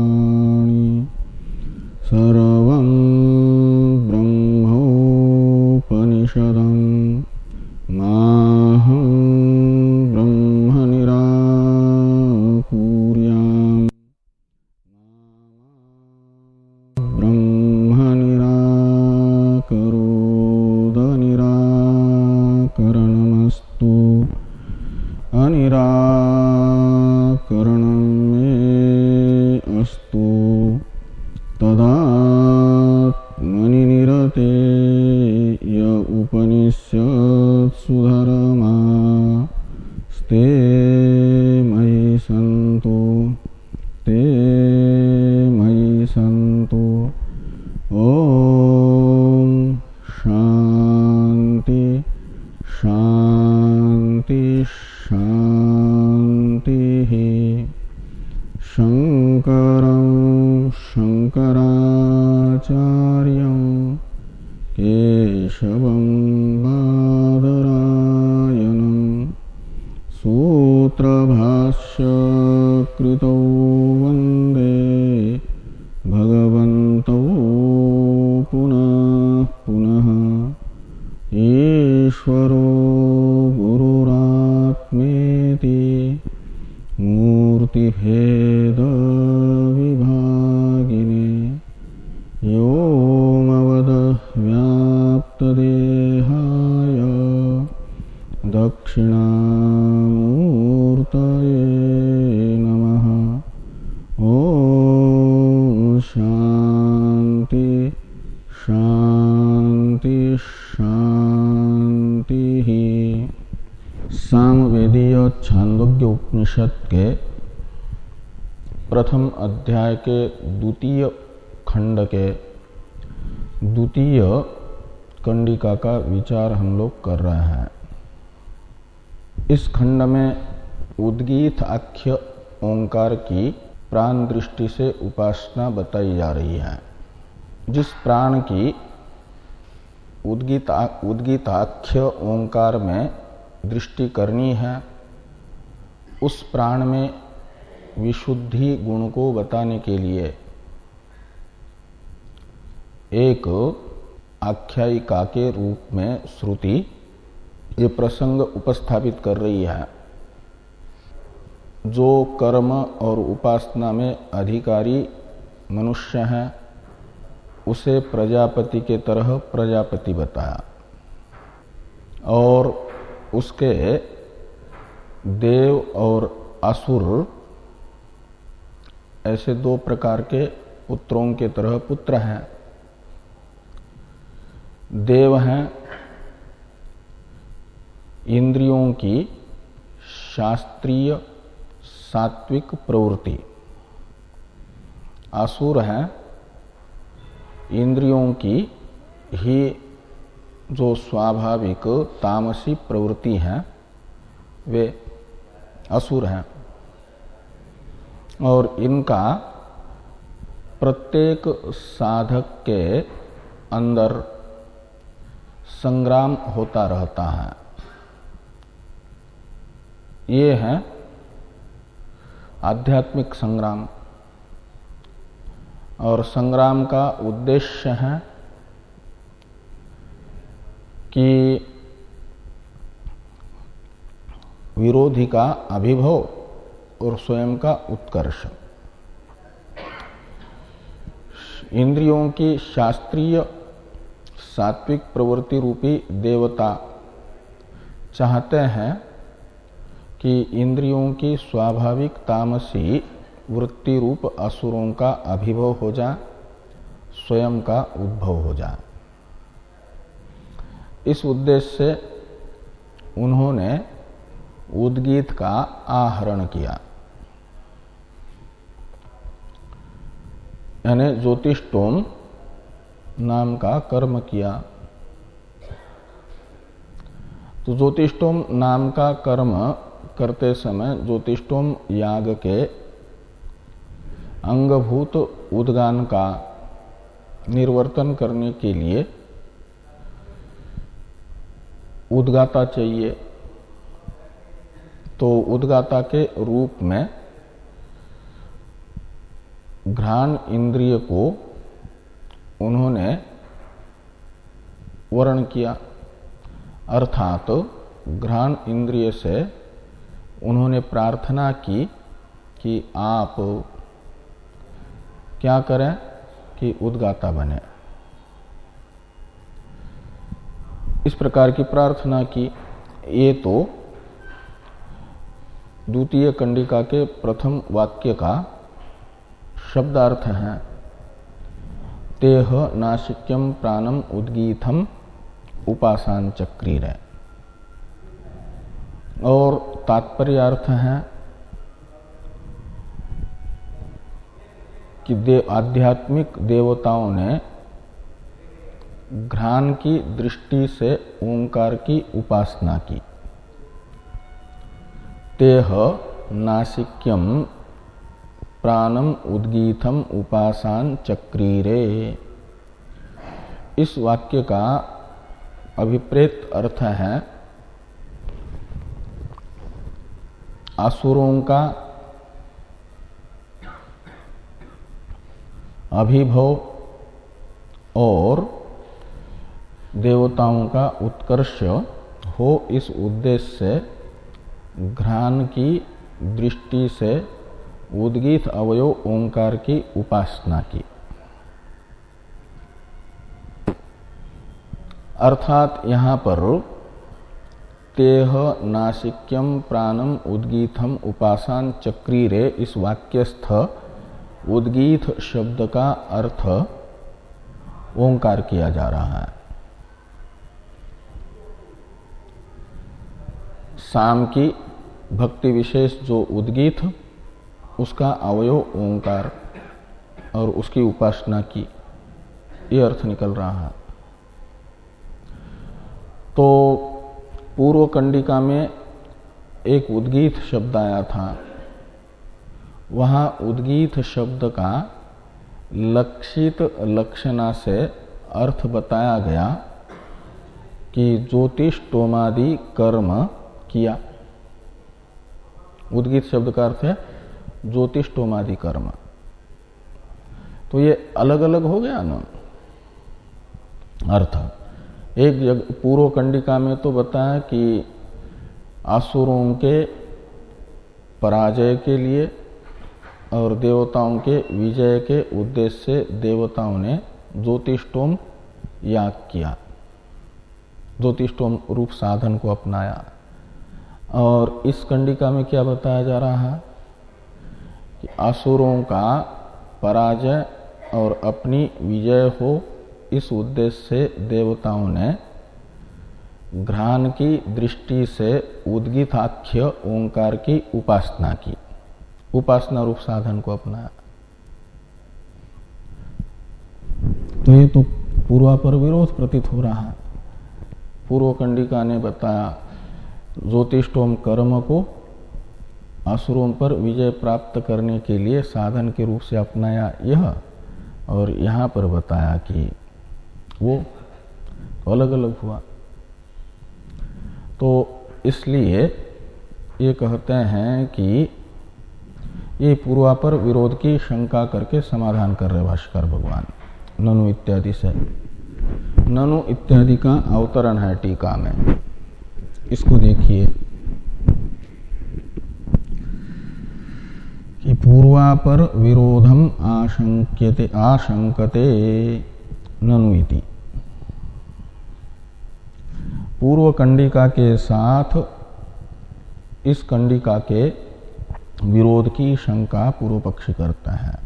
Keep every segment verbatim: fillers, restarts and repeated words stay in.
सर्वं ब्रह्मोपनिषदं माहं ब्रह्म निराकुर्याम् ब्रह्म निराकरोद निराकरणमस्तु अनिराकरणं मे अस्तु तदात्मनि निरते य उपनिषत्सु धर्मास्ते मयि सन्तो ते मयि सन्तो। ओम शांति शांति शांति। शंकरं शंकराचार्यं केशवं बादरायणं सूत्रभाष्यकृतौ वन्दे भगवन्तौ पुनः पुनः। ईश्वरो गुरुरात्मेति मूर्तिभेद विभागिने व्योमवद् व्याप्तदेहाय दक्षिणामूर्तये नमः। ओम शांति शांति शांति। सामवेदीय छांदोग्य उपनिषद के प्रथम अध्याय के द्वितीय खंड के द्वितीय कंडिका का विचार हम लोग कर रहे हैं। इस खंड में उद्गीत आख्य ओंकार की प्राण दृष्टि से उपासना बताई जा रही है। जिस प्राण की उद्गीत उद्गीताख्य ओंकार में दृष्टि करनी है, उस प्राण में विशुद्धि गुण को बताने के लिए एक आख्यायिका के रूप में श्रुति ये प्रसंग उपस्थापित कर रही है। जो कर्म और उपासना में अधिकारी मनुष्य है उसे प्रजापति के तरह प्रजापति बताया, और उसके देव और असुर ऐसे दो प्रकार के पुत्रों के तरह पुत्र हैं। देव हैं इंद्रियों की शास्त्रीय सात्विक प्रवृत्ति, असुर हैं इंद्रियों की ही जो स्वाभाविक तामसी प्रवृत्ति है, वे असुर हैं। और इनका प्रत्येक साधक के अंदर संग्राम होता रहता है। ये है आध्यात्मिक संग्राम, और संग्राम का उद्देश्य है कि विरोधी का अभिभव और स्वयं का उत्कर्ष। इंद्रियों की शास्त्रीय सात्विक प्रवृत्ति रूपी देवता चाहते हैं कि इंद्रियों की स्वाभाविक तामसी वृत्ति रूप असुरों का अभिभव हो जाए, स्वयं का उद्भव हो जाए। इस उद्देश्य से उन्होंने उद्गीत का आहरण किया, यानी ज्योतिष्टोम नाम का कर्म किया। तो ज्योतिष्टोम नाम का कर्म करते समय ज्योतिष्टोम याग के अंगभूत उद्गान का निर्वर्तन करने के लिए उद्गाता चाहिए। तो उद्गाता के रूप में घ्राण इंद्रिय को उन्होंने वर्ण किया, अर्थात घ्राण इंद्रिय से उन्होंने प्रार्थना की कि आप क्या करें कि उद्गाता बने। इस प्रकार की प्रार्थना की। ये तो द्वितीय कंडिका के प्रथम वाक्य का शब्दार्थ है। तेह नासिक्यम प्राणम उद्गीतम उपासान चक्रीरे। और तात्पर्य अर्थ है कि देव आध्यात्मिक देवताओं ने घ्राण की दृष्टि से ओंकार की उपासना की। तेह नासिक्यम प्राणम उद्गीतम उपासान चक्रीरे। इस वाक्य का अभिप्रेत अर्थ है असुरों का अभिभव और देवताओं का उत्कर्ष हो, इस उद्देश्य से घ्राण की दृष्टि से उद्गीत अवयव ओंकार की उपासना की। अर्थात यहाँ पर तेह नासिक्यम प्राणम उद्गीतम उपासान चक्रीरे इस वाक्यस्थ उद्गीत शब्द का अर्थ ओंकार किया जा रहा है। साम की भक्ति विशेष जो उद्गीत, उसका अवयव ओंकार और उसकी उपासना की, ये अर्थ निकल रहा है। तो पूर्व कंडिका में एक उद्गीत शब्द आया था, वहां उद्गीत शब्द का लक्षित लक्षणा से अर्थ बताया गया कि ज्योतिष टोमादि कर्म किया। उद्गीत शब्द का अर्थ है ज्योतिष टोमादि कर्म। तो ये अलग अलग हो गया ना अर्थ। एक जगह पूर्व कंडिका में तो बताया कि असुरों के पराजय के लिए और देवताओं के विजय के उद्देश्य से देवताओं ने ज्योतिषोम याग किया, ज्योतिषोम रूप साधन को अपनाया। और इस कंडिका में क्या बताया जा रहा है कि असुरों का पराजय और अपनी विजय हो, इस उद्देश्य से देवताओं ने घ्राण की दृष्टि से उद्गीताख्य ओंकार की उपासना की, उपासना रूप साधन को अपनाया। तो ये तो पूर्वापर विरोध प्रतीत हो रहा है। पूर्व कंडिका ने बताया ज्योतिषोम कर्म को असुरों पर विजय प्राप्त करने के लिए साधन के रूप से अपनाया यह, और यहाँ पर बताया कि वो अलग अलग हुआ। तो इसलिए ये कहते हैं कि ये पूर्वापर विरोध की शंका करके समाधान कर रहे भाष्कर भगवान ननु इत्यादि से। ननु इत्यादि का अवतरण है टीका में, इसको देखिए कि पूर्वापर विरोधम आशंक्यते आशंकते ननु इति। पूर्व कंडिका के साथ इस कंडिका के विरोध की शंका पूर्व पक्षी करता है।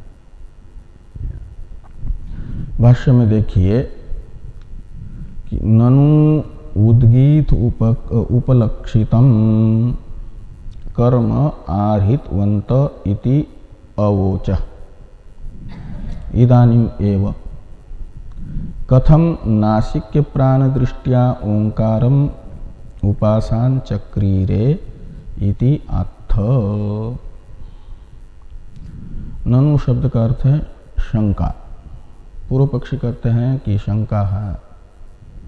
भाष्य में देखिए कि ननु उद्गीत उपक, उपलक्षितम कर्म आर्हितवंत इति अवोच इदानीम एव कथम नासिक्य प्राण दृष्टिया ओंकारम उपासान चक्रीरे इति अथ। ननु शब्द का अर्थ है शंका। पूर्व पक्षी कहते हैं कि शंका है।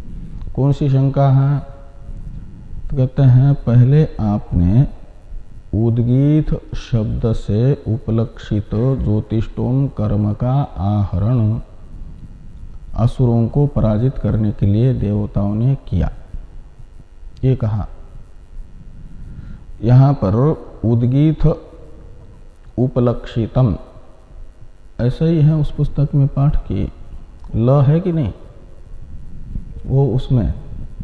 कौन सी शंका है? तो कहते हैं पहले आपने उद्गीत शब्द से उपलक्षित ज्योतिष्टोम कर्म का आहरण असुरों को पराजित करने के लिए देवताओं ने किया, ये कहा। यहां पर उद्गीत उपलक्षितम ऐसा ही है उस पुस्तक में पाठ की, ल है कि नहीं? वो उसमें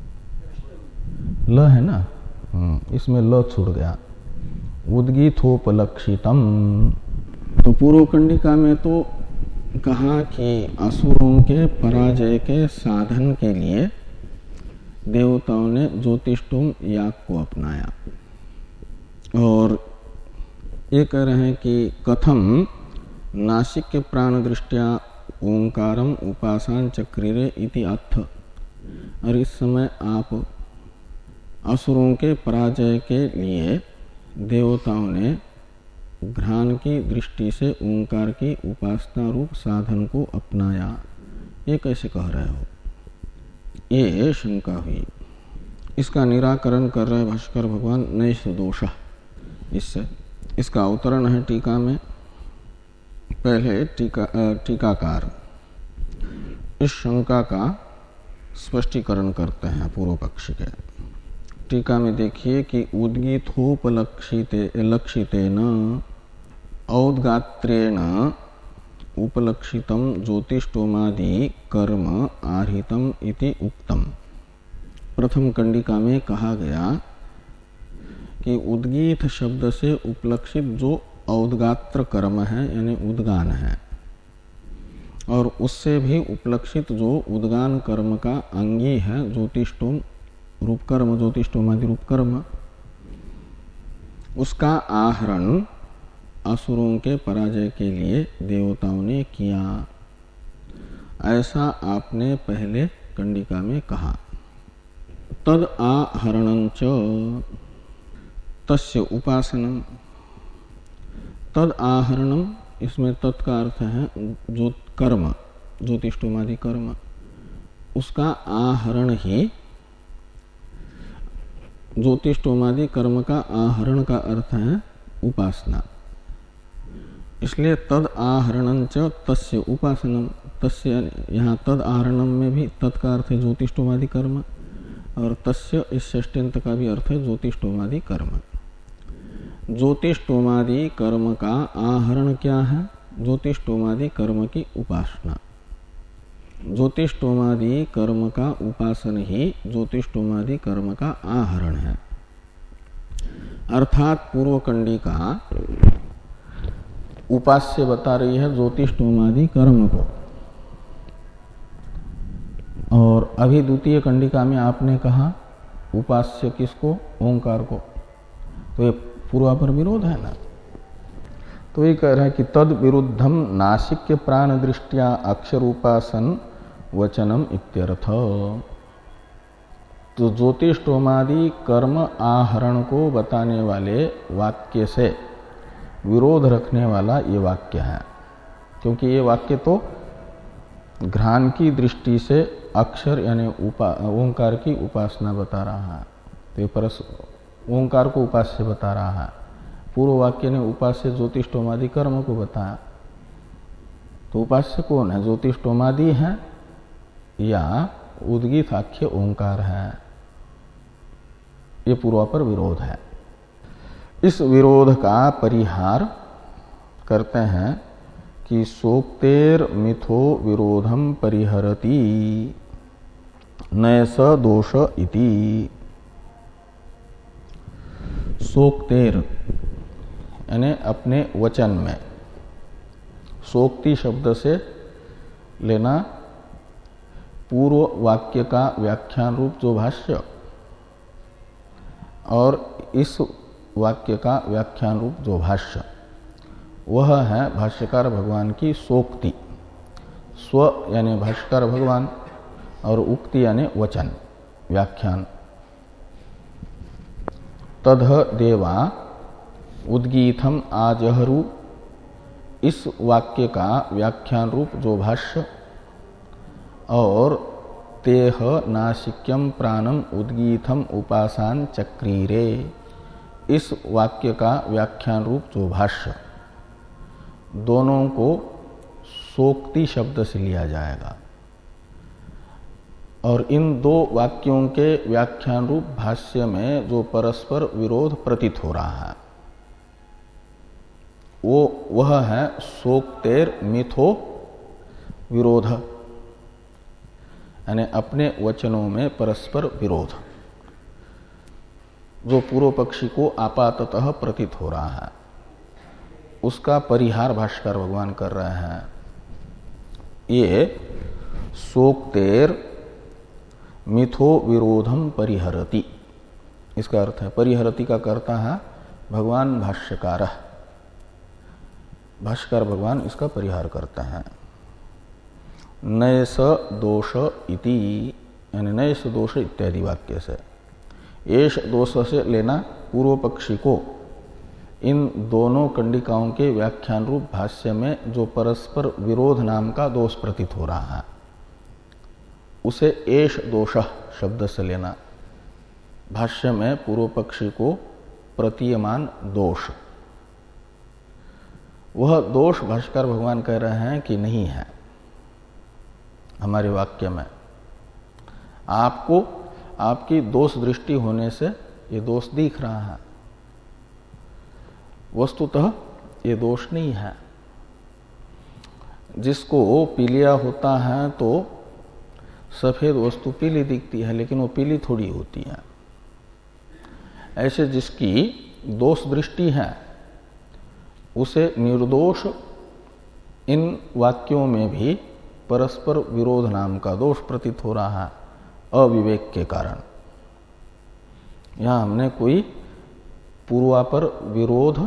ल है ना, इसमें ल छूट गया। उद्गीतोपलक्षितम, तो पूर्व कंडिका में तो कहा कि असुरों के पराजय के साधन के लिए देवताओं ने ज्योतिष्टोम याग को अपनाया, और ये कह रहे हैं कि कथम नासिक के प्राण दृष्टिया ओंकारम उपासान चक्रिरे इति अर्थ। और इस समय आप असुरों के पराजय के लिए देवताओं ने घ्राण की दृष्टि से ओंकार की उपासना रूप साधन को अपनाया, ये कैसे कह रहे हो? ये शंका हुई। इसका निराकरण कर रहे भास्कर भगवान नैष दोष। इससे इसका अवतरण है टीका में। पहले टीका टीकाकार इस शंका का स्पष्टीकरण करते हैं पूर्व पक्ष के। टीका में देखिए कि उद्गीतोपलक्षिते लक्षितेन औद्गात्रेण उपलक्षितम ज्योतिष्टोमादि कर्म आहितम इति उक्तम। प्रथम कंडिका में कहा गया कि उद्गीत शब्द से उपलक्षित जो औद्गात्र कर्म है यानी उद्गान है, और उससे भी उपलक्षित जो उद्गान कर्म का अंगी है ज्योतिष्टोम रूप कर्म, ज्योतिष्टोमादि रूप कर्म, उसका आहरण असुरों के पराजय के लिए देवताओं ने किया, ऐसा आपने पहले कंडिका में कहा। तद आहरणंच तस्य उपासनम। तद आहरणम, इसमें तत् का अर्थ है जो कर्म, ज्योतिष्टोमादि कर्म, उसका आहरण ही, ज्योतिष्टोमादि कर्म का आहरण का अर्थ है उपासना। इसलिए तद आहरणं च तस्य उपासनम। तस्य यहाँ तद आहरणम में भी तत् का अर्थ है ज्योतिष्टोमादि कर्म, और तस्य इस षष्ठ्यंत का भी अर्थ है ज्योतिष्टोमादि कर्म। ज्योतिष्टोमादि कर्म का आहरण क्या है? ज्योतिष्टोमादि कर्म की उपासना। ज्योतिष्टोमादि कर्म का उपासन ही ज्योतिष्टोमादि कर्म का आहरण है। अर्थात पूर्व कंडिका उपास्य बता रही है ज्योतिष्टोमादि कर्म को, और अभी द्वितीय कंडिका में आपने कहा उपास्य किसको? ओंकार को। तो ये पूर्वापर विरोध है ना। तो ये कह रहे हैं कि तद विरुद्धम नासिक्य प्राण दृष्टिया अक्षर उपासन वचनम इत्यर्थ। तो ज्योतिष्टोमादि कर्म आहरण को बताने वाले वाक्य से विरोध रखने वाला ये वाक्य है, क्योंकि ये वाक्य तो घ्राण की दृष्टि से अक्षर यानी उपा ओंकार की उपासना बता रहा है। तो ये परस ओंकार को उपास्य बता रहा है। पूर्व वाक्य ने उपास्य ज्योतिष्टोमादि कर्म को बताया। तो उपास्य कौन है? ज्योतिष्टोमादि है या उद्गीत आख्य ओंकार है? ये पूर्वापर विरोध है। इस विरोध का परिहार करते हैं कि सोक्तेर मिथो विरोधम परिहरति नैष दोष इति। सोक्तेर यानी अपने वचन में, सोक्ति शब्द से लेना पूर्व वाक्य का व्याख्यान रूप जो भाष्य, और इस वाक्य का व्याख्यान रूप जो भाष्य, वह है भाष्यकार भगवान की सोक्ति। स्व यानी भाष्यकार भगवान, और उक्ति यानी वचन, व्याख्यान। तदह देवा उद्गीतम आजहरू, इस वाक्य का व्याख्यान रूप जो भाष्य, और तेह नासिक्यम प्राणम उद्गीतम उपासान चक्रीरे, इस वाक्य का व्याख्यान रूप जो भाष्य, दोनों को सोक्ति शब्द से लिया जाएगा। और इन दो वाक्यों के व्याख्यान रूप भाष्य में जो परस्पर विरोध प्रतीत हो रहा है वो वह है सोक्तेर मिथो विरोध, यानी अपने वचनों में परस्पर विरोध जो पूर्व पक्षी को आपाततः प्रतीत हो रहा है, उसका परिहार भाष्यकार भगवान कर रहे हैं। ये सोक्तेर मिथो विरोधम परिहरति, इसका अर्थ है परिहरति का कर्ता है भगवान भाष्यकार, भाष्यकार भगवान इसका परिहार करते हैं। नैस दोष इति, यानी नैस दोष इत्यादि वाक्य से, एष दोष से लेना पूर्व पक्षी को इन दोनों कंडिकाओं के व्याख्यान रूप भाष्य में जो परस्पर विरोध नाम का दोष प्रतीत हो रहा है उसे एष दोष शब्द से लेना। भाष्य में पूर्व पक्षी को प्रतीयमान दोष, वह दोष भाष्यकार भगवान कह रहे हैं कि नहीं है हमारे वाक्य में। आपको आपकी दोष दृष्टि होने से ये दोष दिख रहा है, वस्तुतः ये दोष नहीं है। जिसको पीलिया होता है तो सफेद वस्तु पीली दिखती है, लेकिन वो पीली थोड़ी होती है। ऐसे जिसकी दोष दृष्टि है उसे निर्दोष इन वाक्यों में भी परस्पर विरोध नाम का दोष प्रतीत हो रहा है अविवेक के कारण। यहां हमने कोई पूर्वापर विरोध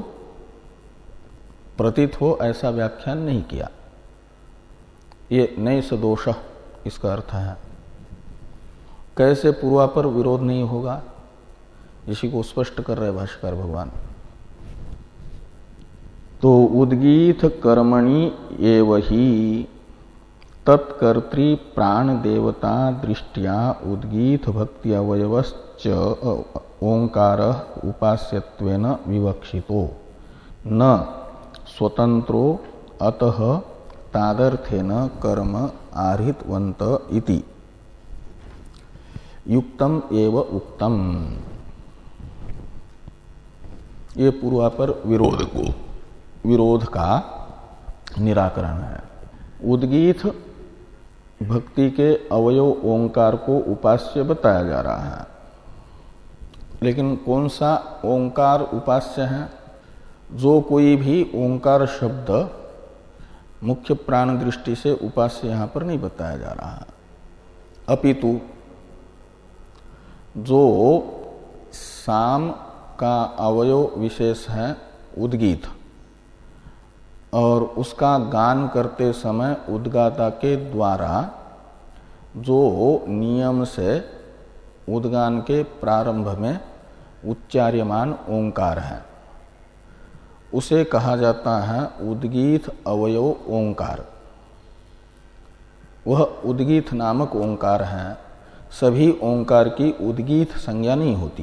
प्रतीत हो ऐसा व्याख्यान नहीं किया। ये नैस दोष इसका अर्थ है। कैसे पूर्वापर विरोध नहीं होगा, इसी को स्पष्ट कर रहे भाष्यकार भगवान। तो उद्गीत कर्मणि एव ही तत्कर्तृ प्राण देवता दृष्टिया उद्गीत भक्ति अवयवश्च ओंकार उपास्यत्वेन विवक्षितो न स्वतंत्रो अतः तादर्थेन कर्म आहितवंत इति युक्तम एव उक्तम। ये पूर्वापर विरोध को विरोध का निराकरण है। उद्गीत भक्ति के अवयव ओंकार को उपास्य बताया जा रहा है, लेकिन कौन सा ओंकार उपास्य है? जो कोई भी ओंकार शब्द मुख्य प्राण दृष्टि से उपास्य यहां पर नहीं बताया जा रहा है, अपितु जो साम का अवयव विशेष है उद्गीत, और उसका गान करते समय उद्गाता के द्वारा जो नियम से उद्गान के प्रारंभ में उच्चार्यमान ओंकार है उसे कहा जाता है उद्गीत अवयव ओंकार। वह उद्गीत नामक ओंकार है। सभी ओंकार की उद्गीत संज्ञा नहीं होती।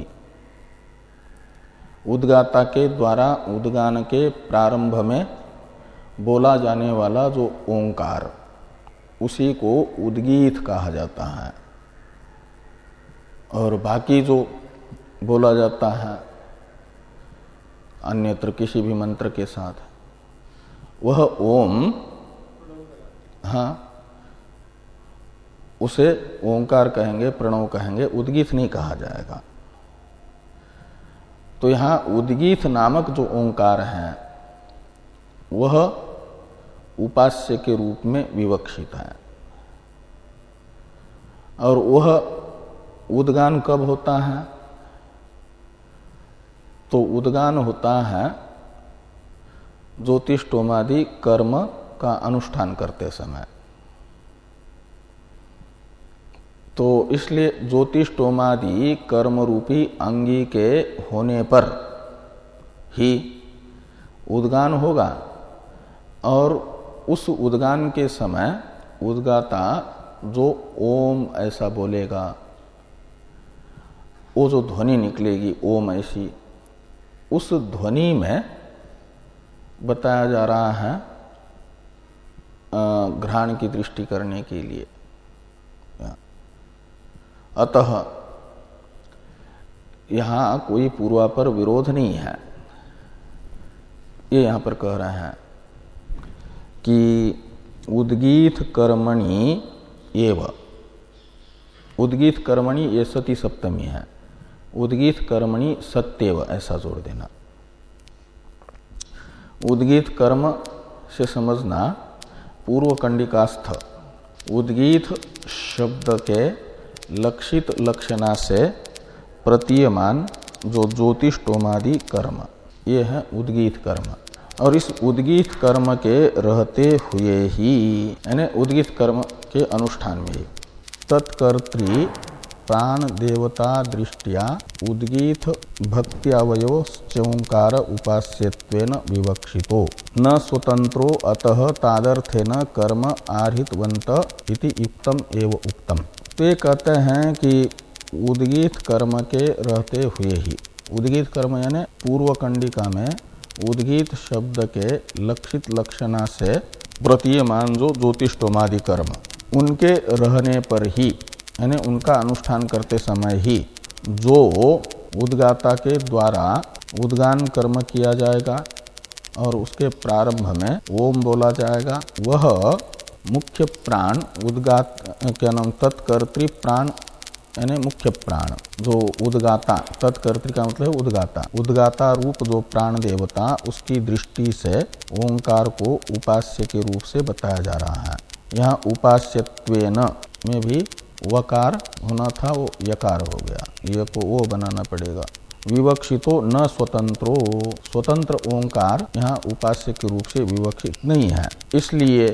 उद्गाता के द्वारा उद्गान के प्रारंभ में बोला जाने वाला जो ओंकार, उसी को उद्गीत कहा जाता है। और बाकी जो बोला जाता है अन्यत्र किसी भी मंत्र के साथ, वह ओम, हाँ, उसे ओंकार कहेंगे, प्रणव कहेंगे, उद्गीत नहीं कहा जाएगा। तो यहां उद्गीत नामक जो ओंकार है वह उपास्य के रूप में विवक्षित है। और वह उद्गान कब होता है? तो उद्गान होता है ज्योतिष्टोमादि कर्म का अनुष्ठान करते समय। तो इसलिए ज्योतिष्टोमादि कर्म रूपी अंगी के होने पर ही उद्गान होगा, और उस उद्गान के समय उद्गाता जो ओम ऐसा बोलेगा, वो जो ध्वनि निकलेगी ओम ऐसी, उस ध्वनि में बताया जा रहा है घ्राण की दृष्टि करने के लिए। अतः यहां कोई पूर्वापर विरोध नहीं है। ये यहां पर कह रहे हैं कि उद्गीत कर्मणि एव, उद्गीत कर्मणि ये सती सप्तमी है, उद्गीत कर्मणि सत्यव ऐसा जोड़ देना। उद्गीत कर्म से समझना पूर्व कंडिकास्थ उद्गीत शब्द के लक्षित लक्षणा से प्रतीयमान जो ज्योतिष्टोमादि कर्म, ये है उद्गीत कर्म। और इस उद्गीत कर्म के रहते हुए ही, यानी उद्गीत कर्म के अनुष्ठान में ही तत्कर्तृ प्राण देवता दृष्टिया उद्गीत भक्त्यावयो चौंकार उपास्यत्वेन विवक्षितो न स्वतंत्रो अतः तादर्थेन कर्म आहितवंत इति युक्तम एव उक्तम। तो ये कहते हैं कि उद्गीत कर्म के रहते हुए ही, उद्गीत कर्म यानी पूर्व कंडिका में उद्गीत शब्द के लक्षित लक्षणा से प्रतीयमान जो ज्योतिष्टोमादि कर्म, उनके रहने पर ही, यानी उनका अनुष्ठान करते समय ही जो उद्गाता के द्वारा उद्गान कर्म किया जाएगा और उसके प्रारंभ में ओम बोला जाएगा, वह मुख्य प्राण उद्गात क्या नाम तत्कर्तृ प्राण यानी मुख्य प्राण जो उद्गाता, तत्कर्तृ का मतलब उद्गाता, उद्गाता रूप जो प्राण देवता, उसकी दृष्टि से ओंकार को उपास्य के रूप से बताया जा रहा है। यहाँ उपास्यत्वेन में भी वकार होना था, वो यकार हो गया, ये को वो बनाना पड़ेगा। विवक्षितो न स्वतंत्रो, स्वतंत्र ओंकार यहाँ उपास्य के रूप से विवक्षित नहीं है। इसलिए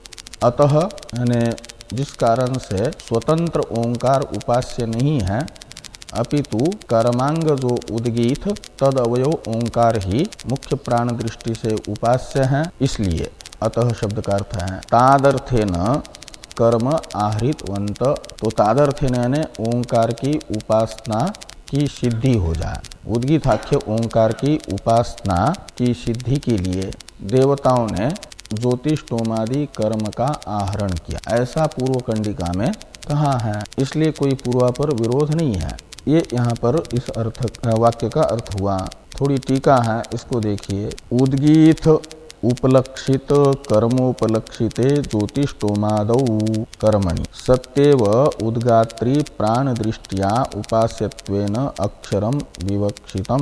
अतः यानी जिस कारण से स्वतंत्र ओंकार उपास्य नहीं है, अपितु कर्मांग जो उद्गीत तद अवयव ओंकार ही मुख्य प्राण दृष्टि से उपास्य है। इसलिए अतः शब्द का अर्थ है तादर्थेन कर्म आहृतवंत, तो तादर्थेन यानी ओंकार की उपासना की सिद्धि हो जाए। उद्गीताख्य ओंकार की उपासना की सिद्धि के लिए देवताओं ने ज्योतिष्टोमादि कर्म का आहरण किया, ऐसा पूर्व कंडिका में कहा है। इसलिए कोई पूर्वापर विरोध नहीं है। ये यहाँ पर इस अर्थ वाक्य का अर्थ हुआ। थोड़ी टीका है, इसको देखिए। उद्गीत उपलक्षित कर्मोपलक्षिते ज्योतिष्टोमादौ कर्मणि सत्यव उद्गात्री प्राण दृष्टिया उपास्यत्वेन अक्षरम विवक्षितम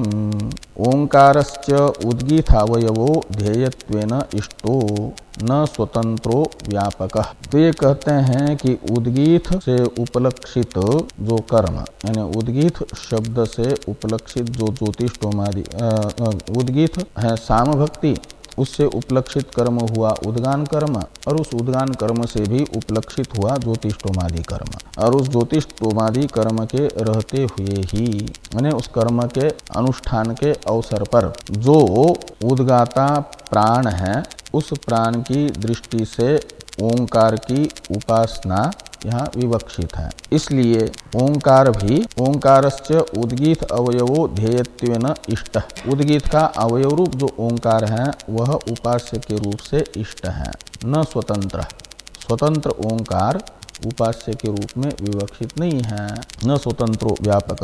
ओंकारश्च उद्गीतावयवो ध्येयत्वेन इष्टो न स्वतंत्रो व्यापकः। तो ये कहते हैं कि उद्गीत से उपलक्षित जो कर्म, यानी उद्गीत शब्द से उपलक्षित जो ज्योतिष्टोमादि उद्गीत है साम भक्ति, उससे उपलक्षित कर्म हुआ उद्गान कर्म, और उस उद्गान कर्म से भी उपलक्षित हुआ ज्योतिष्टोमादि कर्म। और उस ज्योतिष्टोमादि कर्म के रहते हुए ही, यानी उस कर्म के अनुष्ठान के अवसर पर जो उद्गाता प्राण है, उस प्राण की दृष्टि से ओंकार की उपासना यहाँ विवक्षित है। इसलिए ओंकार भी ओंकारश्च उद्गीत अवयवो ध्येयत्वेन इष्ट, उद्गीत का अवयव रूप जो ओंकार है वह उपास्य के रूप से इष्ट है। न स्वतंत्र, स्वतंत्र ओंकार उपास्य के रूप में विवक्षित नहीं है। न स्वतंत्रो व्यापक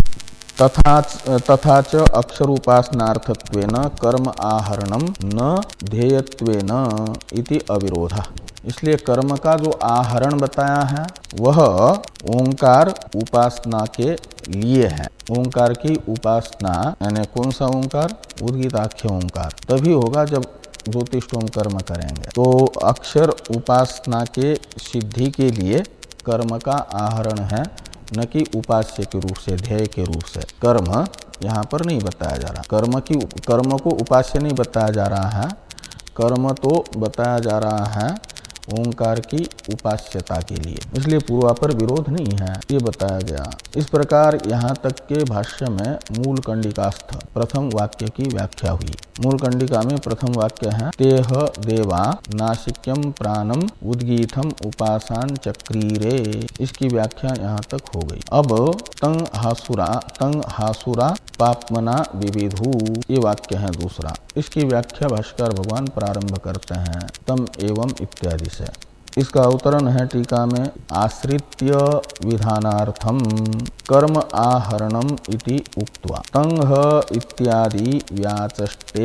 तथा तथा च अक्षर उपासनार्थत्वेन कर्म आहरणम न ध्येयत्वेन इति अविरोध। इसलिए कर्म का जो आहरण बताया है वह ओंकार उपासना के लिए है। ओंकार की उपासना यानी कौन सा ओंकार? उद्गीताख्य ओंकार तभी होगा जब ज्योतिष्टोम कर्म करेंगे। तो अक्षर उपासना के सिद्धि के लिए कर्म का आहरण है, न कि उपास्य के रूप से, ध्येय के रूप से। कर्म यहाँ पर नहीं बताया जा रहा, कर्म की कर्म को उपास्य नहीं बताया जा रहा है, कर्म तो बताया जा रहा है ओंकार की उपास्यता के लिए। इसलिए पूर्वापर विरोध नहीं है, ये बताया गया। इस प्रकार यहाँ तक के भाष्य में मूल कंडिकास्थ प्रथम वाक्य की व्याख्या हुई। मूल कंडिका में प्रथम वाक्य है तेह देवा नासिक्यम प्राणम उद्गीथम उपासान चक्रीरे। इसकी व्याख्या यहाँ तक हो गई। अब तंग हासुरा तंग हासुरा पापमना विविधु ये वाक्य है दूसरा। इसकी व्याख्या भाष्कर भगवान प्रारंभ करते हैं तम एवं इत्यादि से। इसका अवतरण है टीका में आश्रित्य विधानार्थम कर्म आहरणम इति उक्त्वा तंह इत्यादि व्याचष्टे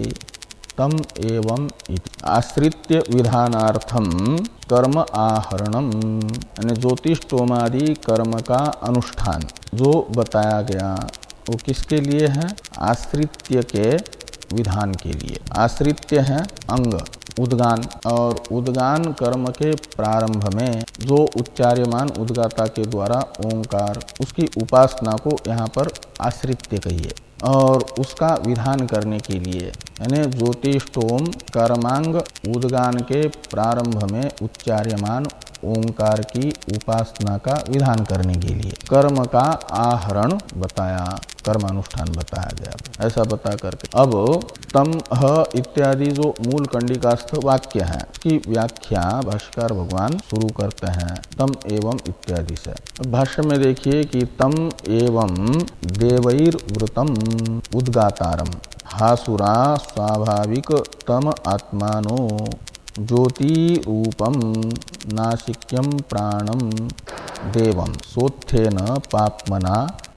तम एवं इति। आश्रित्य विधानार्थम कर्म आहरणम यानी ज्योतिषोमादि कर्म का अनुष्ठान जो बताया गया वो किसके लिए है? आश्रित्य के विधान के लिए। आश्रित्य है अंग उद्गान, और उद्गान कर्म के प्रारंभ में जो उच्चार्यमान उद्गाता के द्वारा ओंकार उसकी उपासना को यहाँ पर आश्रित्य कहिए। और उसका विधान करने के लिए यानी ज्योतिषोम कर्मांग उद्गान के प्रारंभ में उच्चार्यमान ओंकार की उपासना का विधान करने के लिए कर्म का आहरण बताया, कर्मानुष्ठान बताया गया। ऐसा बता करके अब तम ह इत्यादि जो मूल कंडिकास्थ वाक्य है की व्याख्या भाष्यकार भगवान शुरू करते हैं तम एवं इत्यादि से। भाष्य में देखिए कि तम एवं देवैर वृतम उद्गातारम हासुरा स्वाभाविक तम आत्मानो ज्योति रूपम नासिक्यम प्राणम देवम सोत्थेन पापमना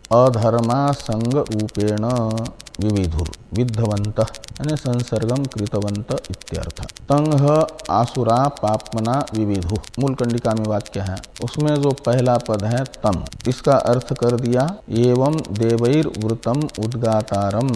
अधर्मा संग रूपेण विविधुर विद्धवंत यानी संसर्गम कृतवंत इत्यर्थ। तंग आसुरा पापमना विविधु मूल कंडिका में वाक्य है। उसमें जो पहला पद है तम, इसका अर्थ कर दिया एवं देवैर वृतम उद्गातारम।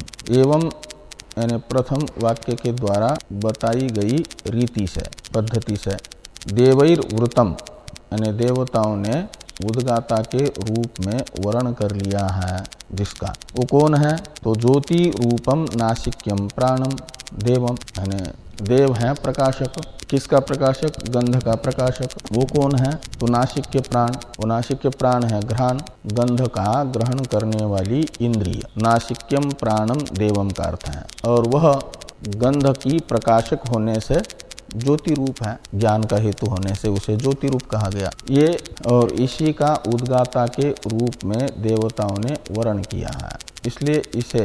एवं यानी प्रथम वाक्य के द्वारा बताई गई रीति से पद्धति से देवैर वृतम यानी देवताओं ने उद्गाता के रूप में वर्ण कर लिया है जिसका, वो कौन है? तो ज्योति रूपम नासिक्यम प्राणम देवम यानी देव है प्रकाशक। किसका प्रकाशक? गंध का प्रकाशक। वो कौन है? तो नासिक के प्राण। वो नासिक के प्राण है घ्राण, गंध का ग्रहण करने वाली इंद्रिय। नासिक्यम प्राणम देवम का अर्थ है। और वह गंध की प्रकाशक होने से ज्योति रूप है, ज्ञान का हेतु होने से उसे ज्योति रूप कहा गया। ये और इसी का उद्गाता के रूप में देवताओं ने वर्ण किया है, इसलिए इसे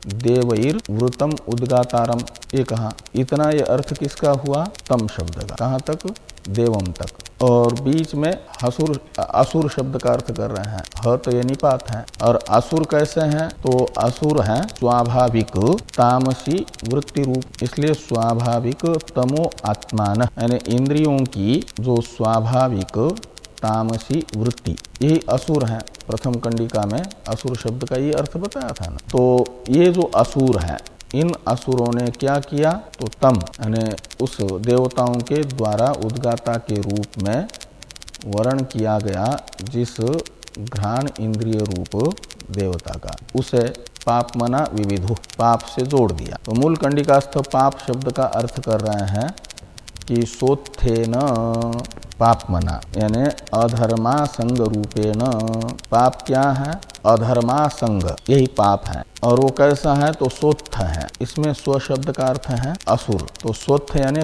देवैर वृतम उद्गातारम ये कहा। इतना ये अर्थ किसका हुआ? तम शब्द का। कहाँ तक? देवम तक। और बीच में हसुर असुर शब्द का अर्थ कर रहे हैं। ह तो ये निपात है। और असुर कैसे हैं? तो असुर है स्वाभाविक तामसी वृत्ति रूप, इसलिए स्वाभाविक तमो आत्मान यानी इंद्रियों की जो स्वाभाविक तामसी वृत्ति यही असुर है। प्रथम कंडिका में असुर शब्द का ये अर्थ बताया था ना। तो ये जो असुर है इन असुरों ने क्या किया? तो तम यानी उस देवताओं के द्वारा उद्गाता के रूप में वर्ण किया गया जिस घ्राण इंद्रिय रूप देवता का, उसे पाप मना विविधु पाप से जोड़ दिया। तो मूल कंडिकास्थ पाप शब्द का अर्थ कर रहे हैं कि सोत्थेन पाप मना यानी अधर्मा संग रूपेण। पाप क्या है? अधर्मा संग, यही पाप है। और वो कैसा है? तो सोत्थ है। इसमें स्व शब्द का अर्थ है असुर। तो सोत्थ यानी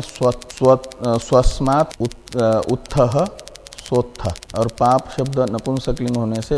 स्वस्मात् उत्थः सोत्थ, और पाप शब्द नपुंसकलिंग होने से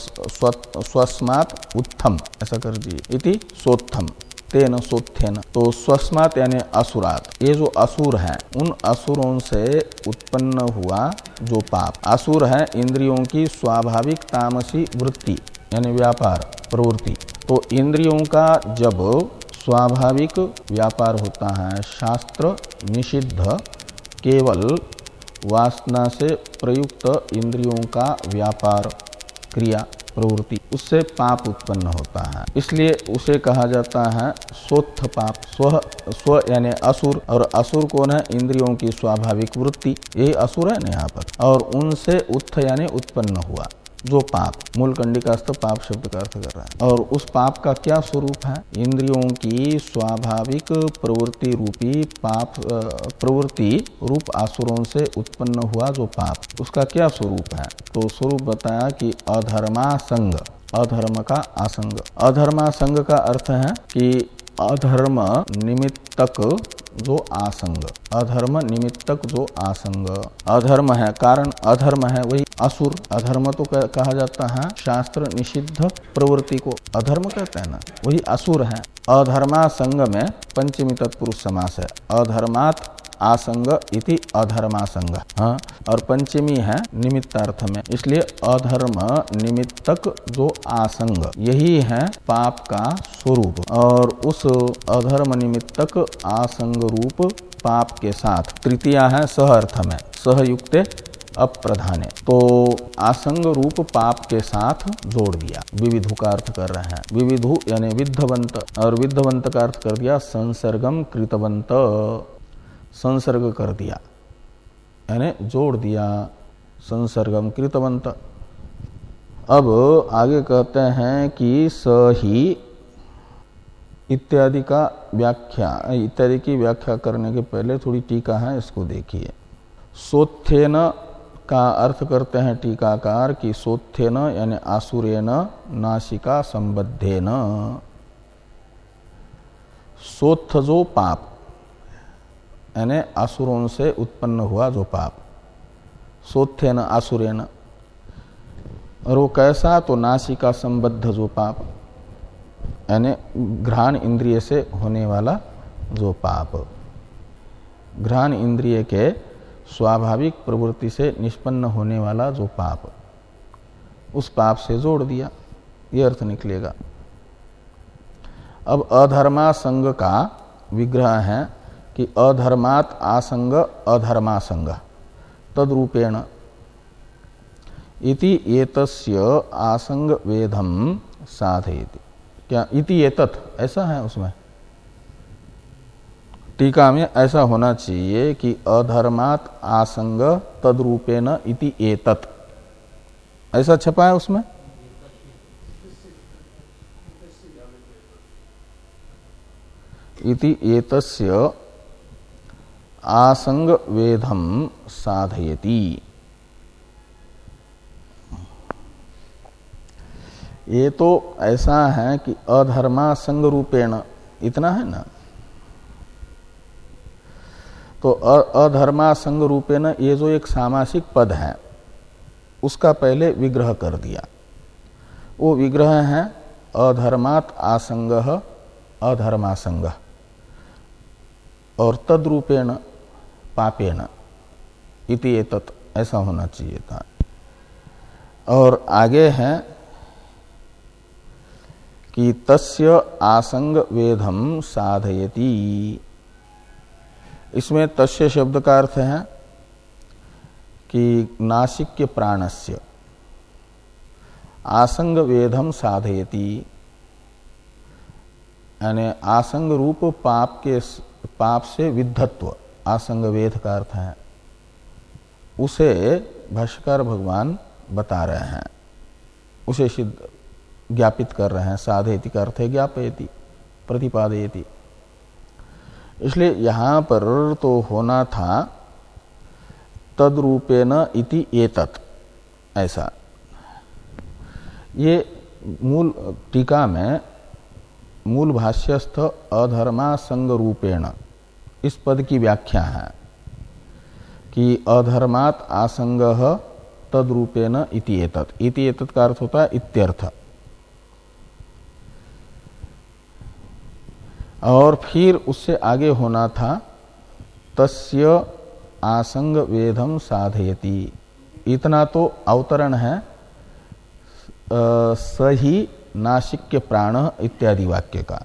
स्वस्मात् उत्थम ऐसा कर दिए इति सोत्थम तेन सोत्थेन। तो स्वस्मात् यानी असुरात, ये जो असुर हैं उन असुरों से उत्पन्न हुआ जो पाप। असुर है इंद्रियों की स्वाभाविक तामसी वृत्ति यानी व्यापार प्रवृत्ति। तो इंद्रियों का जब स्वाभाविक व्यापार होता है, शास्त्र निषिद्ध केवल वासना से प्रयुक्त इंद्रियों का व्यापार क्रिया प्रवृत्ति, उससे पाप उत्पन्न होता है। इसलिए उसे कहा जाता है सोत्थ पाप। स्व स्व यानी असुर, और असुर कौन है? इंद्रियों की स्वाभाविक वृत्ति, यही असुर है ना यहाँ पर। और उनसे उत्थ यानी उत्पन्न हुआ जो पाप, मूल कंडिकास्थ पाप शब्द का अर्थ कर रहा है। और उस पाप का क्या स्वरूप है? इंद्रियों की स्वाभाविक प्रवृत्ति रूपी पाप, प्रवृत्ति रूप आसुरों से उत्पन्न हुआ जो पाप, उसका क्या स्वरूप है? तो स्वरूप बताया कि अधर्मा संग, अधर्म का आसंग। अधर्मा संग का अर्थ है कि अधर्म निमित्तक जो आसंग, अधर्म निमित्तक जो आसंग, अधर्म है कारण, अधर्म है वही असुर। अधर्म तो कहा जाता है शास्त्र निषिद्ध प्रवृत्ति को अधर्म कहते हैं ना, वही असुर है। अधर्मा संग में पंचमी तत्पुरुष समास है, अधर्मात आसंग इति अधर्मासंग। हाँ, और पंचमी है निमित्तार्थ में, इसलिए अधर्म निमित्तक जो आसंग यही है पाप का स्वरूप। और उस अधर्म निमित्तक आसंग रूप पाप के साथ तृतीया है सह अर्थ में, सहयुक्ते अप्रधाने, तो आसंग रूप पाप के साथ जोड़ दिया। विविधु का अर्थ कर रहे हैं, विविधु यानी विद्धवंत, और विद्धवंत का अर्थ कर दिया संसर्गम कृतवंत, संसर्ग कर दिया यानी जोड़ दिया, संसर्गम कृतवंत। अब आगे कहते हैं कि सही इत्यादि का व्याख्या, इत्यादि की व्याख्या करने के पहले थोड़ी टीका है, इसको देखिए। सोत्थेन का अर्थ करते हैं टीकाकार कि सोत्थेन यानी आसुरेन नासिका संबद्धेन, सोत्थ जो पाप यानी असुरों से उत्पन्न हुआ जो पाप, सोत्थेन आसुरेन, और वो कैसा, तो नासिका संबद्ध जो पाप यानी घ्राण इंद्रिय से होने वाला जो पाप, घ्राण इंद्रिय के स्वाभाविक प्रवृत्ति से निष्पन्न होने वाला जो पाप, उस पाप से जोड़ दिया, ये अर्थ निकलेगा। अब अधर्मा संग का विग्रह है कि अधर्मात आसंग अधर्मासंग तद्रूपेण इति एतस्य आसंग वेदम साधयति। क्या इति एतत् ऐसा है उसमें टीका में, ऐसा होना चाहिए कि अधर्मात आसंग तद्रूपेण इति एतत्, ऐसा छपा है उसमें। इति एतस्य आसंग वेदम साधयति। ये तो ऐसा है कि अधर्मा संग रूपेण, इतना है ना, तो अधर्मा संग रूपेण ये जो एक सामासिक पद है उसका पहले विग्रह कर दिया। वो विग्रह है अधर्मात आसंग अधर्मासंग, और तद्रूपेण पापेण इति एतत्, ऐसा होना चाहिए था। और आगे है कि तस्य आसंग वेदम साधयति। इसमें तस्य शब्द का अर्थ है कि नासिक्य प्राणस्य आसंग वेदम साधयति, यानी आसंग रूप पाप के पाप से विद्धत्व, आसंग वेद का अर्थ है, उसे भाष्यकार भगवान बता रहे हैं, उसे सिद्ध ज्ञापित कर रहे हैं। साधयति का अर्थ है ज्ञापयति, प्रतिपादयति। इसलिए यहां पर तो होना था तद्रूपेण इति एतत्, ऐसा। ये मूल टीका में मूल भाष्यस्थ अधर्मा संग रूपेण इस पद की व्याख्या है कि अधर्मात आसंग तद्रूपेण इति एतत्। इति एतत् का अर्थ होता है इत्यर्थ। और फिर उससे आगे होना था तस्य आसंग वेदम साधयति। इतना तो अवतरण है सही नासिक्य प्राण इत्यादि वाक्य का,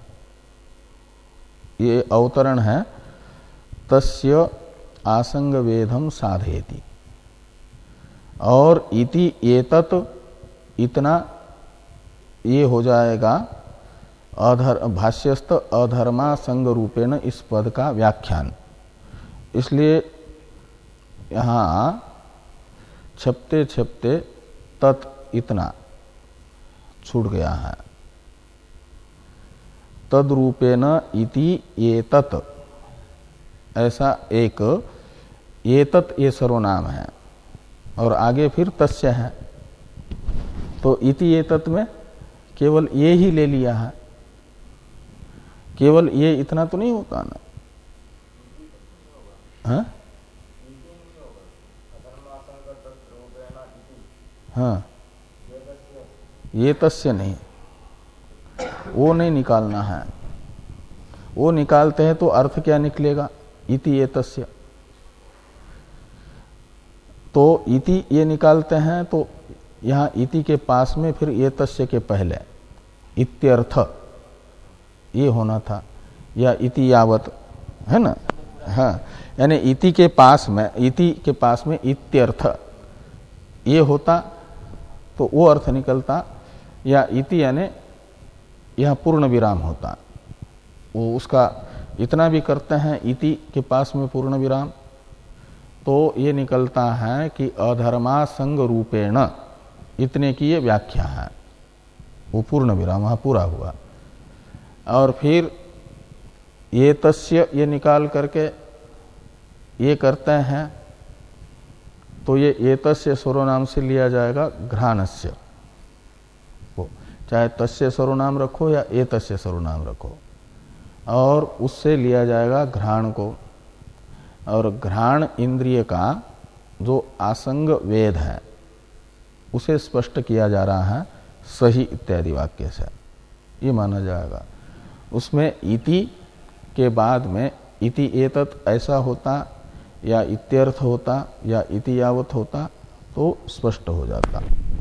ये अवतरण है तस्य आसंग वेदम साधयति। और इति एतत्, इतना ये हो जाएगा अधर भाष्यस्थ अधर्मा संग रूपेण इस पद का व्याख्यान। इसलिए यहां छपते छपते तत् इतना छूट गया है। तद्रूपेण इति एतत्, ऐसा एक एतत् ये सर्वनाम है और आगे फिर तस्य है, तो इति एतत् में केवल ये ही ले लिया है। केवल ये इतना तो नहीं होता ना। हाँ हाँ, ये तस्य नहीं, वो नहीं निकालना है। वो निकालते हैं तो अर्थ क्या निकलेगा, इति ये तस्य। तो इति ये निकालते हैं तो यहां इति के पास में फिर ये तस्य के पहले इत्यर्थ ये होना था, या इति यावत, है ना। हाँ, यानी इति के पास में इति के पास में इत्यर्थ ये होता तो वो अर्थ निकलता, या इति यानी यह पूर्ण विराम होता। वो उसका इतना भी करते हैं इति के पास में पूर्ण विराम, तो ये निकलता है कि अधर्मा संग रूपेण, इतने की ये व्याख्या है। वो पूर्ण विराम वहां पूरा हुआ। और फिर ये तस्य ये निकाल करके ये करते हैं तो ये एतस्य सर्वनाम से लिया जाएगा घ्राणस्य, चाहे तस्य सर्वनाम रखो या एतस्य सर्वनाम रखो, और उससे लिया जाएगा घ्राण को। और घ्राण इंद्रिय का जो आसंग वेद है उसे स्पष्ट किया जा रहा है सही इत्यादि वाक्य से, ये माना जाएगा। उसमें इति के बाद में इति एतत् ऐसा होता, या इत्यर्थ होता, या इति यावत होता तो स्पष्ट हो जाता।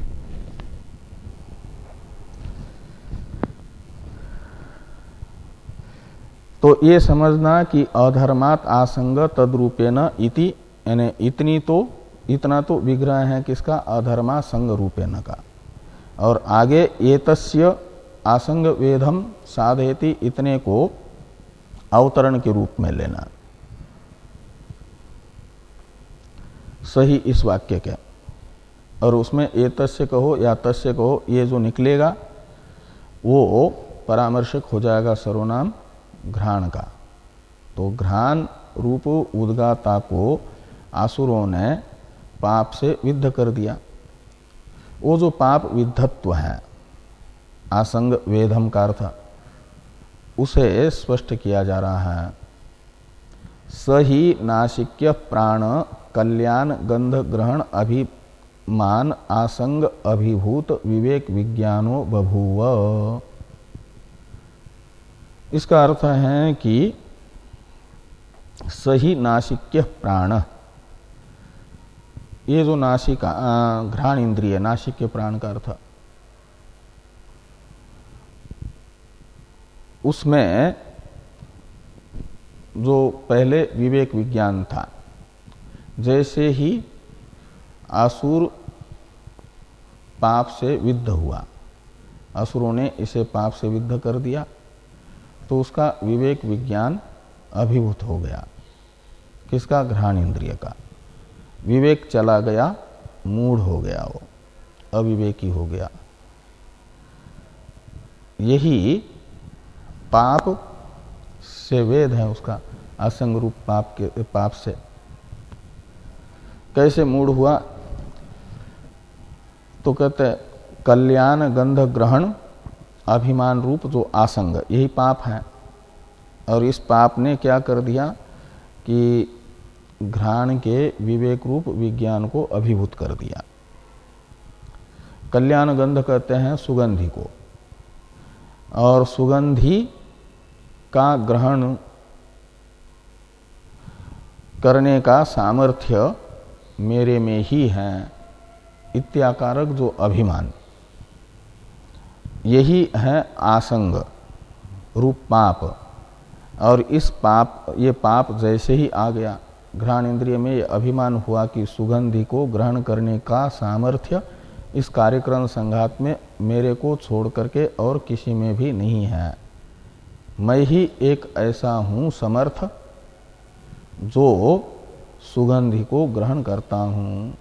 तो ये समझना कि अधर्मात आसंग तद्रूपेण इति, यानी इतनी तो इतना तो विग्रह है किसका, अधर्मा संग रूपेण का। और आगे एतस्य आसंग वेदम साधयति, इतने को अवतरण के रूप में लेना सही इस वाक्य के। और उसमें एतस्य कहो या तस्य कहो, ये जो निकलेगा वो परामर्शक हो जाएगा सर्वनाम घ्राण का। तो घ्राण रूप उद्गाता को आसुरों ने पाप से विद्ध कर दिया। वो जो पाप विद्धत्व है आसंग वेदम का अर्थ, उसे स्पष्ट किया जा रहा है। सही नासिक्य प्राण कल्याण गंध ग्रहण अभिमान आसंग अभिभूत विवेक विज्ञानो बभूव। इसका अर्थ है कि सही नासिक्य प्राण, ये जो नासिका घ्राण इंद्रिय, नासिक्य प्राण का अर्थ, उसमें जो पहले विवेक विज्ञान था, जैसे ही असुर पाप से विद्ध हुआ, असुरों ने इसे पाप से विद्ध कर दिया, तो उसका विवेक विज्ञान अभिभूत हो गया। किसका, घ्राण इंद्रिय का। विवेक चला गया, मूढ़ हो गया, वो अविवेकी हो गया। यही पाप से वेद है उसका, असंग रूप पाप के पाप से। कैसे मूढ़ हुआ, तो कहते कल्याण गंध ग्रहण अभिमान रूप जो आसंग, यही पाप है। और इस पाप ने क्या कर दिया कि घ्राण के विवेक रूप विज्ञान को अभिभूत कर दिया। कल्याण गंध कहते हैं सुगंधि को, और सुगंधि का ग्रहण करने का सामर्थ्य मेरे में ही है इत्याकारक जो अभिमान, यही है आसंग रूप पाप। और इस पाप, ये पाप जैसे ही आ गया घ्राण इंद्रिय में, ये अभिमान हुआ कि सुगंधि को ग्रहण करने का सामर्थ्य इस कार्यक्रम संघात में मेरे को छोड़ करके और किसी में भी नहीं है। मैं ही एक ऐसा हूं समर्थ जो सुगंधि को ग्रहण करता हूं।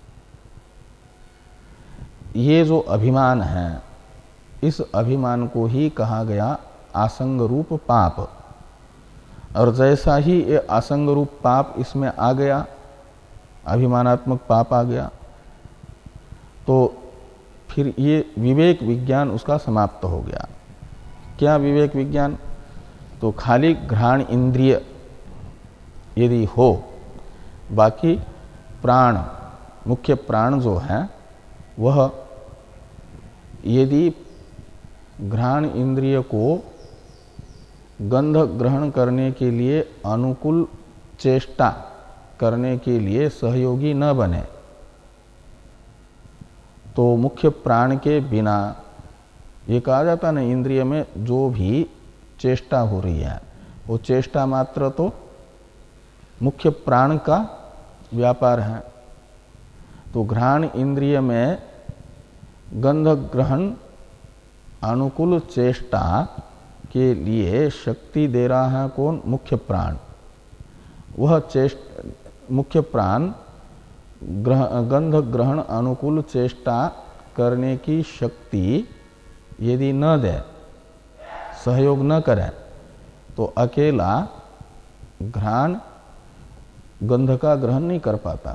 ये जो अभिमान है, इस अभिमान को ही कहा गया आसंग रूप पाप। और जैसा ही ये आसंग रूप पाप इसमें आ गया, अभिमानात्मक पाप आ गया, तो फिर ये विवेक विज्ञान उसका समाप्त हो गया। क्या विवेक विज्ञान, तो खाली घ्राण इंद्रिय यदि हो, बाकी प्राण, मुख्य प्राण जो है वह यदि घ्राण इंद्रिय को गंध ग्रहण करने के लिए अनुकूल चेष्टा करने के लिए सहयोगी न बने, तो मुख्य प्राण के बिना, ये कहा जाता ना इंद्रिय में जो भी चेष्टा हो रही है वो चेष्टा मात्र तो मुख्य प्राण का व्यापार है। तो घ्राण इंद्रिय में गंध ग्रहण अनुकूल चेष्टा के लिए शक्ति दे रहा है कौन? मुख्य प्राण। वह चेष्टा, मुख्य प्राण ग्रह, गंध ग्रहण अनुकूल चेष्टा करने की शक्ति यदि न दे, सहयोग न करे, तो अकेला घ्राण गंध का ग्रहण नहीं कर पाता।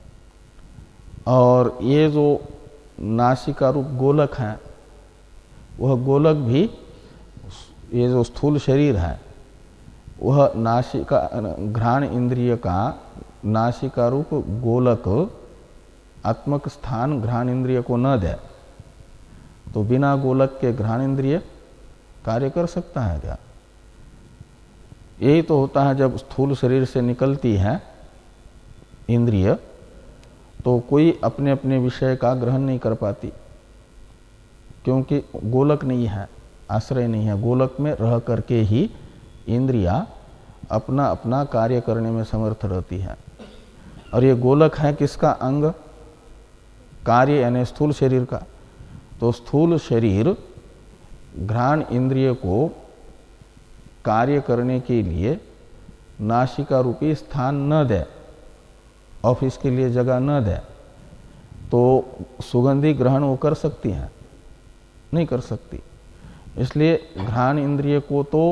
और ये जो नासिका रूप गोलक है, वह गोलक भी, ये जो स्थूल शरीर है वह नासिका घ्राण इंद्रिय का नासिका रूप गोलक आत्मक स्थान घ्राण इंद्रिय को न दे, तो बिना गोलक के घ्राण इंद्रिय कार्य कर सकता है क्या? यही तो होता है जब स्थूल शरीर से निकलती है इंद्रिय, तो कोई अपने अपने विषय का ग्रहण नहीं कर पाती, क्योंकि गोलक नहीं है, आश्रय नहीं है। गोलक में रह करके ही इंद्रिया अपना अपना कार्य करने में समर्थ रहती है। और ये गोलक है किसका अंग? कार्य यानी स्थूल शरीर का। तो स्थूल शरीर घ्राण इंद्रिय को कार्य करने के लिए नासिका रूपी स्थान न दे, ऑफिस के लिए जगह न दे, तो सुगंधी ग्रहण वो कर सकती है? नहीं कर सकती। इसलिए घ्राण इंद्रिय को तो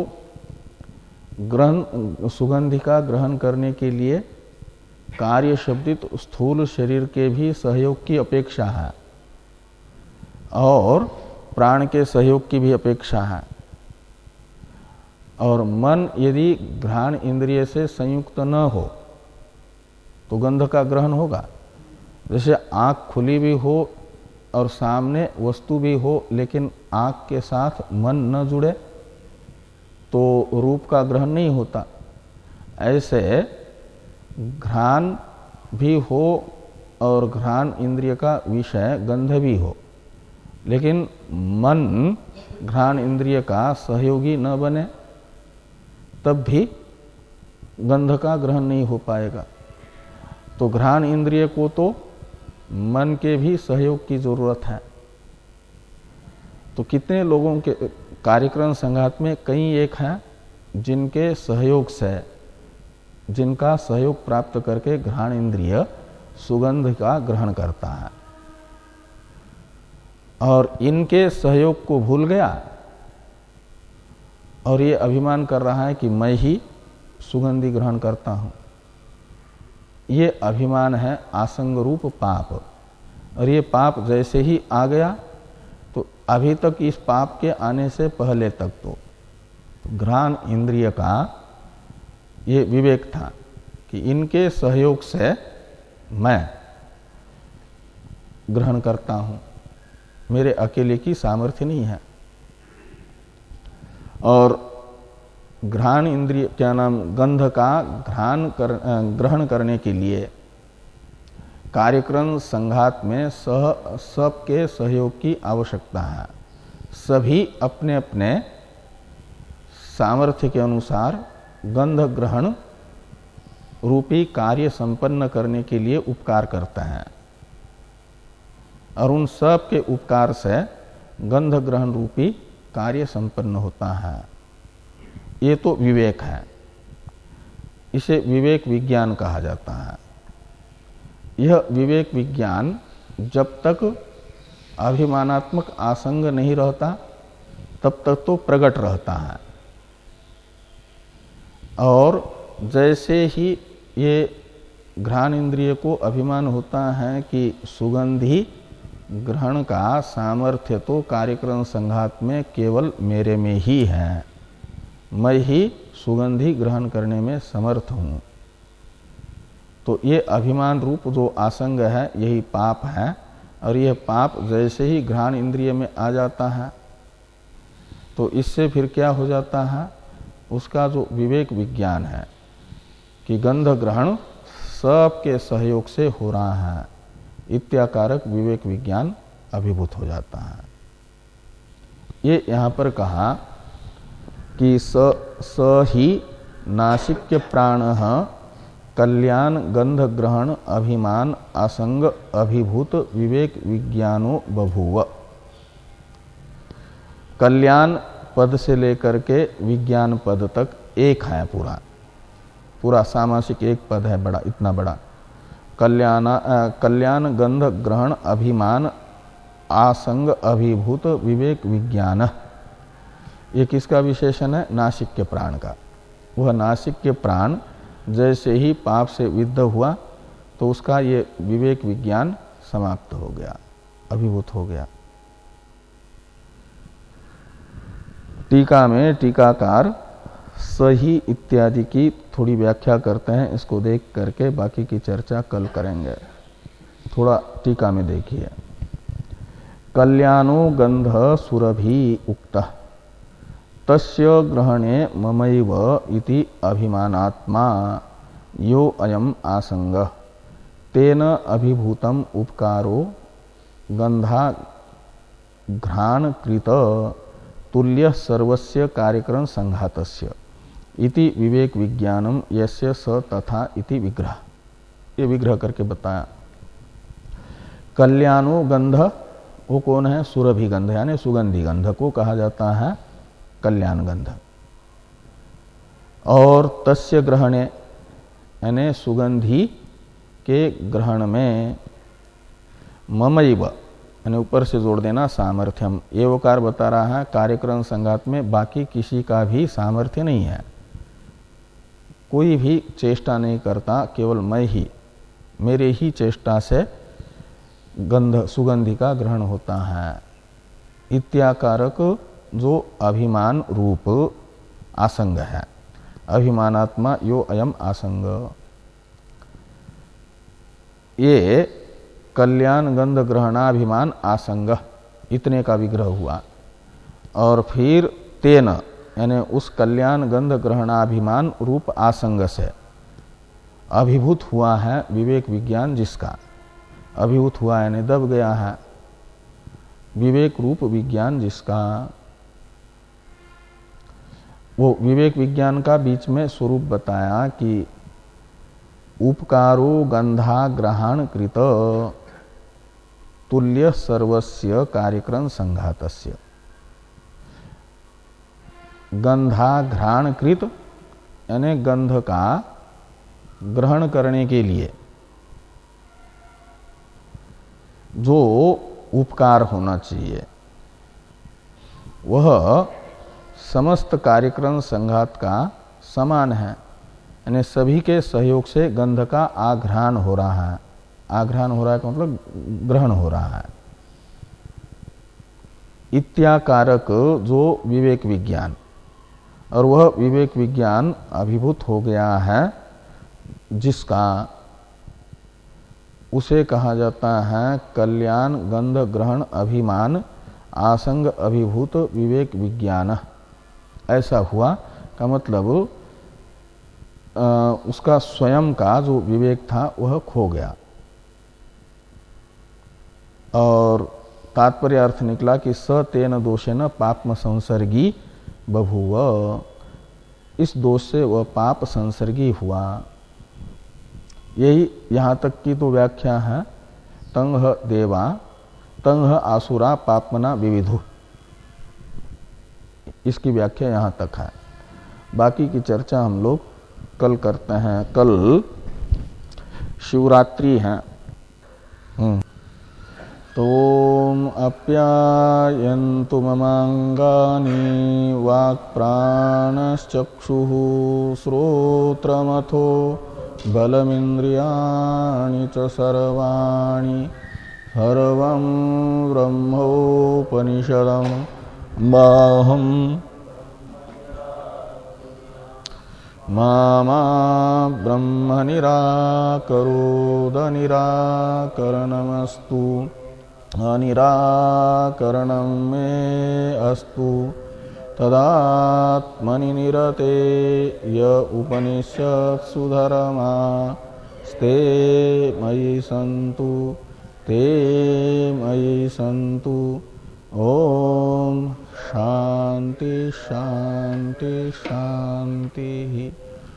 ग्रहण, सुगंधि का ग्रहण करने के लिए कार्य शब्दित तो स्थूल शरीर के भी सहयोग की अपेक्षा है और प्राण के सहयोग की भी अपेक्षा है। और मन यदि घ्राण इंद्रिय से संयुक्त न हो तो गंध का ग्रहण होगा। जैसे आँख खुली भी हो और सामने वस्तु भी हो, लेकिन आँख के साथ मन न जुड़े तो रूप का ग्रहण नहीं होता। ऐसे घ्राण भी हो और घ्राण इंद्रिय का विषय गंध भी हो, लेकिन मन घ्राण इंद्रिय का सहयोगी न बने, तब भी गंध का ग्रहण नहीं हो पाएगा। तो घ्राण इंद्रिय को तो मन के भी सहयोग की जरूरत है। तो कितने लोगों के कार्यक्रम संघात में कई एक हैं जिनके सहयोग से, जिनका सहयोग प्राप्त करके घ्राण इंद्रिय सुगंध का ग्रहण करता है, और इनके सहयोग को भूल गया और ये अभिमान कर रहा है कि मैं ही सुगंधि ग्रहण करता हूं। ये अभिमान है आसंग रूप पाप। और ये पाप जैसे ही आ गया, तो अभी तक इस पाप के आने से पहले तक तो घ्राण इंद्रिय का ये विवेक था कि इनके सहयोग से मैं ग्रहण करता हूं, मेरे अकेले की सामर्थ्य नहीं है। और घ्राण इंद्रिय क्या नाम गंध का घ्राण कर, ग्रहण करने के लिए कार्यक्रम संघात में सह सबके सहयोग की आवश्यकता है। सभी अपने अपने सामर्थ्य के अनुसार गंध ग्रहण रूपी कार्य संपन्न करने के लिए उपकार करते हैं, और उन सब के उपकार से गंध ग्रहण रूपी कार्य संपन्न होता है। ये तो विवेक है, इसे विवेक विज्ञान कहा जाता है। यह विवेक विज्ञान जब तक अभिमानात्मक आसंग नहीं रहता तब तक तो प्रकट रहता है, और जैसे ही ये घ्राण इंद्रिय को अभिमान होता है कि सुगंधि ग्रहण का सामर्थ्य तो कार्यक्रम संघात में केवल मेरे में ही है, मैं ही सुगंधी ग्रहण करने में समर्थ हूँ। तो ये अभिमान रूप जो आसंग है यही पाप है, और यह पाप जैसे ही घ्राण इंद्रिय में आ जाता है तो इससे फिर क्या हो जाता है, उसका जो विवेक विज्ञान है कि गंध ग्रहण सबके सहयोग से हो रहा है, इत्याकारक विवेक विज्ञान अभिभूत हो जाता है। ये यहाँ पर कहा कि स स ही नासिक्य प्राण कल्याण गंध ग्रहण अभिमान असंग अभिभूत विवेक विज्ञानो बभूव। कल्याण पद से लेकर के विज्ञान पद तक एक है, पूरा पूरा सामासिक एक पद है, बड़ा इतना बड़ा। कल्याण कल्याण गंध ग्रहण अभिमान आसंग अभिभूत विवेक विज्ञान, ये किसका विशेषण है, नासिक्य प्राण का। वह नासिक्य प्राण जैसे ही पाप से विद्ध हुआ तो उसका ये विवेक विज्ञान समाप्त हो गया, अभिभूत हो गया। टीका में टीकाकार सही इत्यादि की थोड़ी व्याख्या करते हैं, इसको देख करके बाकी की चर्चा कल करेंगे। थोड़ा टीका में देखिए। कल्याणो गंध सुरभि उक्त तस्य ग्रहणे ममैव इति अभिमानात्मा यो अयम आसंग तेन अभिभूतम उपकारो गंधा घ्राण कृत तुल्य सर्वस्य कार्यकरण संघातस्य इति विवेक विज्ञानम यस्य स तथा इति विग्रह। ये विग्रह करके बताया। कल्याणो गंध वो कौन है, सुरभि गंध यानी सुगंधी गंध को कहा जाता है कल्याण गंध। और तस्य ग्रहणे यानी सुगंधी के ग्रहण में ममैव यानी ऊपर से जोड़ देना सामर्थ्यम, एवकार बता रहा है कार्यक्रम संघात में बाकी किसी का भी सामर्थ्य नहीं है, कोई भी चेष्टा नहीं करता, केवल मैं ही, मेरे ही चेष्टा से गंध सुगंधि का ग्रहण होता है। इत्याकारक जो अभिमान रूप आसंग है, अभिमानात्मा यो अयम आसंग, ये कल्याण गंध ग्रहणाभिमान आसंग इतने का विग्रह हुआ। और फिर तेन यानी उस कल्याण गंध ग्रहणाभिमान रूप आसंग से अभिभूत हुआ है विवेक विज्ञान, जिसका अभिभूत हुआ यानी दब गया है विवेक रूप विज्ञान जिसका। वो विवेक विज्ञान का बीच में स्वरूप बताया कि उपकारो गंधा ग्रहण कृत तुल्य सर्वस्य कार्यक्रम संघातस्य। गंधा घ्राण कृत यानी गंध का ग्रहण करने के लिए जो उपकार होना चाहिए वह समस्त कार्यक्रम संघात का समान है, यानी सभी के सहयोग से गंध का आघ्राण हो रहा है। आघ्राण हो रहा है का मतलब ग्रहण हो रहा है। इत्याकारक जो विवेक विज्ञान, और वह विवेक विज्ञान अभिभूत हो गया है जिसका, उसे कहा जाता है कल्याण गंध ग्रहण अभिमान आसंग अभिभूत विवेक विज्ञान। ऐसा हुआ का मतलब आ, उसका स्वयं का जो विवेक था वह खो गया। और तात्पर्य अर्थ निकला कि स तेन दोषेन पापम संसर्गी बभूव, इस दोष से वह पाप संसर्गी हुआ। यही यहाँ तक की तो व्याख्या है। तंह देवा तंह आसुरा पापमना विविधु, इसकी व्याख्या यहाँ तक है। बाकी की चर्चा हम लोग कल करते हैं। कल शिवरात्रि है। तोम अप्यायन्तु ममांगानि वाक्प्राणश्चक्षुः श्रोत्रमथो बलमिन्द्रियाणि च सर्वाणि सर्वं ब्रह्मोपनिषदं बाहं मामा ब्रह्म निराकरोदनिराकरणमस्तु अनिराकरणं मे अस्तु तदात्मनि निरते य उपनिषत्सु धर्मा स्ते मयि सन्तु ते मयि सन्तु। ओम शांति शांति शांति।